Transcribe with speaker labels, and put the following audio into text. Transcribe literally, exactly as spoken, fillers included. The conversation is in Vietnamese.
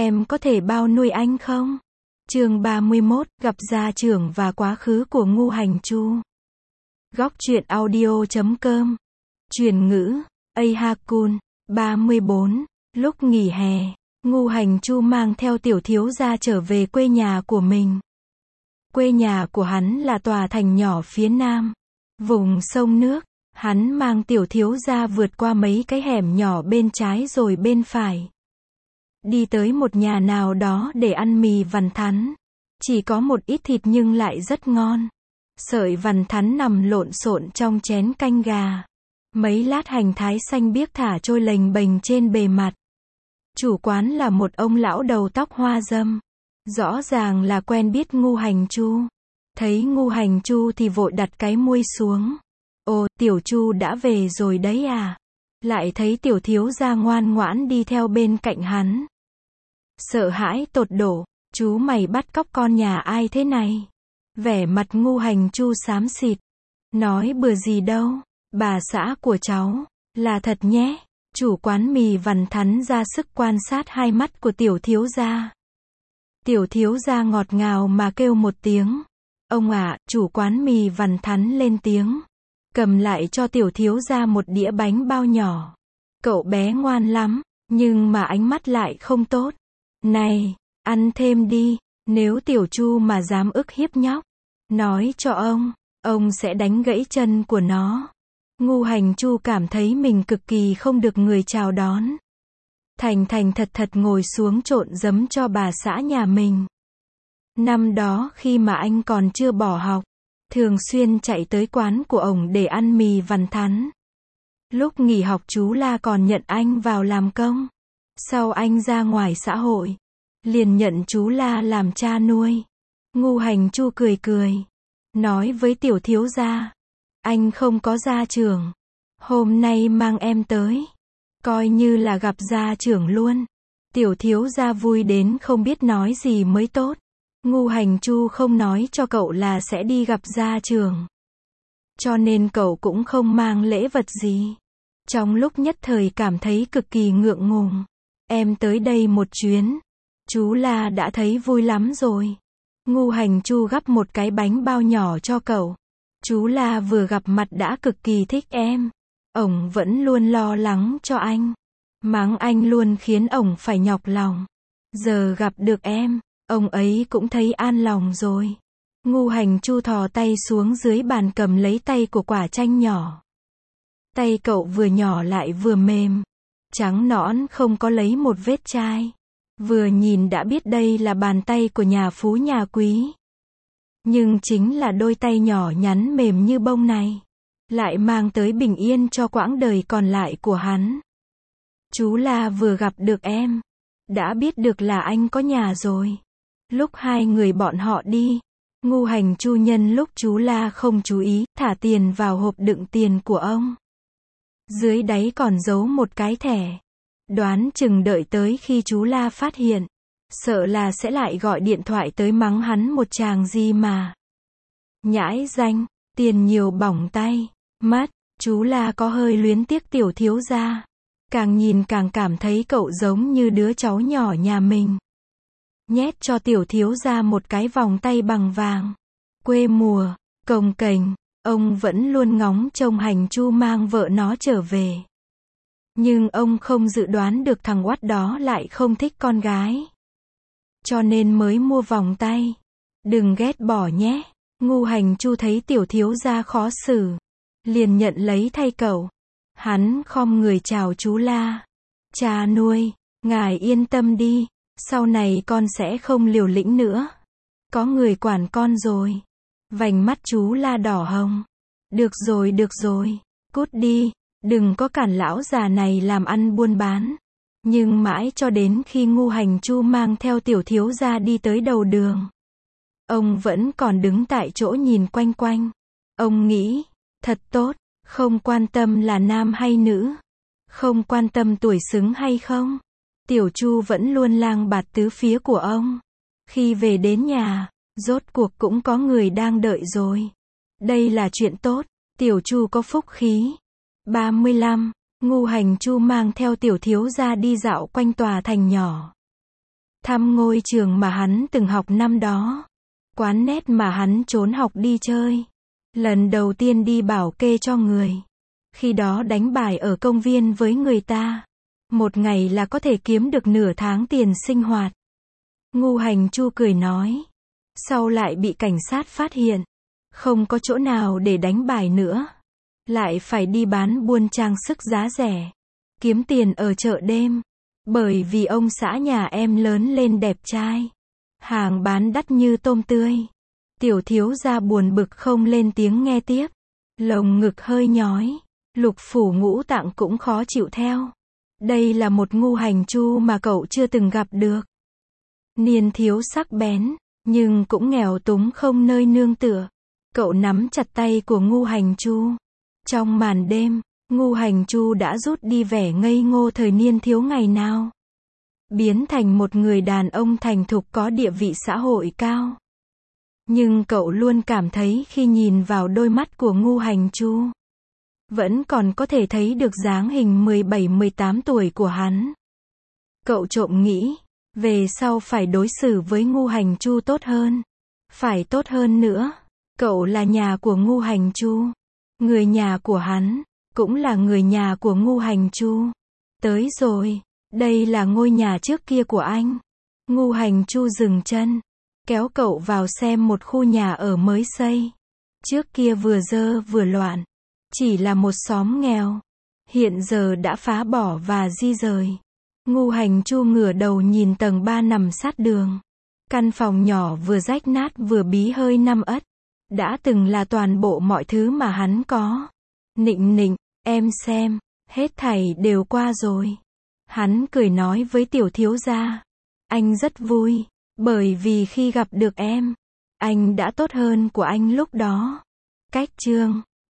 Speaker 1: em có thể bao nuôi anh không? Chương ba mươi mốt, gặp gia trưởng và quá khứ của Ngu Hành Chu. Góc truyện audio chấm com. Truyền ngữ, Ahakun. ba mươi bốn. Lúc nghỉ hè, Ngu Hành Chu mang theo tiểu thiếu gia trở về quê nhà của mình. Quê nhà của hắn là tòa thành nhỏ phía nam, vùng sông nước. Hắn mang tiểu thiếu gia vượt qua mấy cái hẻm nhỏ bên trái rồi bên phải. Đi tới một nhà nào đó để ăn mì vằn thắn. Chỉ có một ít thịt nhưng lại rất ngon. Sợi vằn thắn nằm lộn xộn trong chén canh gà. Mấy lát hành thái xanh biếc thả trôi lềnh bềnh trên bề mặt. Chủ quán là một ông lão đầu tóc hoa râm. Rõ ràng là quen biết Ngu Hành Chu. Thấy Ngu Hành Chu thì vội đặt cái muôi xuống. Ồ, tiểu Chu đã về rồi đấy à? Lại thấy tiểu thiếu gia ngoan ngoãn đi theo bên cạnh hắn. Sợ hãi tột độ, chú mày bắt cóc con nhà ai thế này? Vẻ mặt Ngu Hành Chu xám xịt. Nói bừa gì đâu, bà xã của cháu, là thật nhé. Chủ quán mì vằn thắn ra sức quan sát hai mắt của tiểu thiếu gia. Tiểu thiếu gia ngọt ngào mà kêu một tiếng. Ông ạ, chủ quán mì vằn thắn lên tiếng. Cầm lại cho tiểu thiếu gia một đĩa bánh bao nhỏ. Cậu bé ngoan lắm, nhưng mà ánh mắt lại không tốt. Này, ăn thêm đi, nếu tiểu Chu mà dám ức hiếp nhóc, nói cho ông, ông sẽ đánh gãy chân của nó. Ngu Hành Chu cảm thấy mình cực kỳ không được người chào đón. Thành thành thật thật ngồi xuống trộn giấm cho bà xã nhà mình. Năm đó khi mà anh còn chưa bỏ học, thường xuyên chạy tới quán của ổng để ăn mì vằn thắn. Lúc nghỉ học chú La còn nhận anh vào làm công. Sau anh ra ngoài xã hội, liền nhận chú La làm cha nuôi. Ngu Hành Chu cười cười, nói với tiểu thiếu gia, anh không có gia trưởng, hôm nay mang em tới, coi như là gặp gia trưởng luôn. Tiểu thiếu gia vui đến không biết nói gì mới tốt. Ngu Hành Chu không nói cho cậu là sẽ đi gặp gia trưởng, cho nên cậu cũng không mang lễ vật gì. Trong lúc nhất thời cảm thấy cực kỳ ngượng ngùng. Em tới đây một chuyến, chú La đã thấy vui lắm rồi. Ngu Hành Chu gắp một cái bánh bao nhỏ cho cậu. Chú La vừa gặp mặt đã cực kỳ thích em. Ổng vẫn luôn lo lắng cho anh. Mắng anh luôn khiến ổng phải nhọc lòng. Giờ gặp được em, ông ấy cũng thấy an lòng rồi. Ngu Hành Chu thò tay xuống dưới bàn cầm lấy tay của quả chanh nhỏ. Tay cậu vừa nhỏ lại vừa mềm, trắng nõn không có lấy một vết chai. Vừa nhìn đã biết đây là bàn tay của nhà phú nhà quý. Nhưng chính là đôi tay nhỏ nhắn mềm như bông này, lại mang tới bình yên cho quãng đời còn lại của hắn. Chú La vừa gặp được em, đã biết được là anh có nhà rồi. Lúc hai người bọn họ đi, Ngu Hành Chu nhân lúc chú La không chú ý, thả tiền vào hộp đựng tiền của ông. Dưới đáy còn giấu một cái thẻ. Đoán chừng đợi tới khi chú La phát hiện, sợ là sẽ lại gọi điện thoại tới mắng hắn một tràng gì mà. Nhãi danh, tiền nhiều bỏng tay, mắt, chú La có hơi luyến tiếc tiểu thiếu gia. Càng nhìn càng cảm thấy cậu giống như đứa cháu nhỏ nhà mình. Nhét cho tiểu thiếu gia một cái vòng tay bằng vàng. Quê mùa, cồng kềnh, ông vẫn luôn ngóng trông Hành Chu mang vợ nó trở về. Nhưng ông không dự đoán được thằng oắt đó lại không thích con gái. Cho nên mới mua vòng tay. Đừng ghét bỏ nhé. Ngu Hành Chu thấy tiểu thiếu gia khó xử, liền nhận lấy thay cậu. Hắn khom người chào chú La. Cha nuôi, ngài yên tâm đi, sau này con sẽ không liều lĩnh nữa. Có người quản con rồi. Vành mắt chú La đỏ hồng. Được rồi được rồi, cút đi, đừng có cản lão già này làm ăn buôn bán. Nhưng mãi cho đến khi Ngu Hành Chu mang theo tiểu thiếu gia đi tới đầu đường, ông vẫn còn đứng tại chỗ nhìn quanh quanh. Ông nghĩ, thật tốt, không quan tâm là nam hay nữ, không quan tâm tuổi xứng hay không. Tiểu Chu vẫn luôn lang bạt tứ phía của ông. Khi về đến nhà, rốt cuộc cũng có người đang đợi rồi. Đây là chuyện tốt, tiểu Chu có phúc khí. ba mươi lăm. Ngu Hành Chu mang theo tiểu thiếu gia đi dạo quanh tòa thành nhỏ. thăm ngôi trường mà hắn từng học năm đó, quán net mà hắn trốn học đi chơi, lần đầu tiên đi bảo kê cho người, khi đó đánh bài ở công viên với người ta, một ngày là có thể kiếm được nửa tháng tiền sinh hoạt. Ngu Hành Chu cười nói, sau lại bị cảnh sát phát hiện, không có chỗ nào để đánh bài nữa, lại phải đi bán buôn trang sức giá rẻ, kiếm tiền ở chợ đêm, bởi vì ông xã nhà em lớn lên đẹp trai, hàng bán đắt như tôm tươi. Tiểu thiếu gia buồn bực không lên tiếng nghe tiếp, lồng ngực hơi nhói, lục phủ ngũ tạng cũng khó chịu theo. Đây là một Ngu Hành Chu mà cậu chưa từng gặp được. Niên thiếu sắc bén, nhưng cũng nghèo túng không nơi nương tựa. Cậu nắm chặt tay của Ngu Hành Chu. Trong màn đêm, Ngu Hành Chu đã rút đi vẻ ngây ngô thời niên thiếu ngày nào, biến thành một người đàn ông thành thục có địa vị xã hội cao. Nhưng cậu luôn cảm thấy khi nhìn vào đôi mắt của Ngu Hành Chu, vẫn còn có thể thấy được dáng hình mười bảy mười tám tuổi của hắn. Cậu trộm nghĩ, về sau phải đối xử với Ngu Hành Chu tốt hơn. Phải tốt hơn nữa. Cậu là nhà của Ngu Hành Chu. Người nhà của hắn, cũng là người nhà của Ngu Hành Chu. Tới rồi, đây là ngôi nhà trước kia của anh. Ngu Hành Chu dừng chân, kéo cậu vào xem một khu nhà ở mới xây. Trước kia vừa dơ vừa loạn, chỉ là một xóm nghèo, hiện giờ đã phá bỏ và di rời. Ngu Hành Chu ngửa đầu nhìn tầng ba nằm sát đường. Căn phòng nhỏ vừa rách nát vừa bí hơi năm ất, đã từng là toàn bộ mọi thứ mà hắn có. Nịnh nịnh, em xem, hết thảy đều qua rồi. Hắn cười nói với tiểu thiếu gia, anh rất vui, bởi vì khi gặp được em, anh đã tốt hơn của anh lúc đó. Cách chương